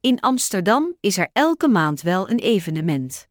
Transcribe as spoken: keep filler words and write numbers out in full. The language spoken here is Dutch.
In Amsterdam is er elke maand wel een evenement.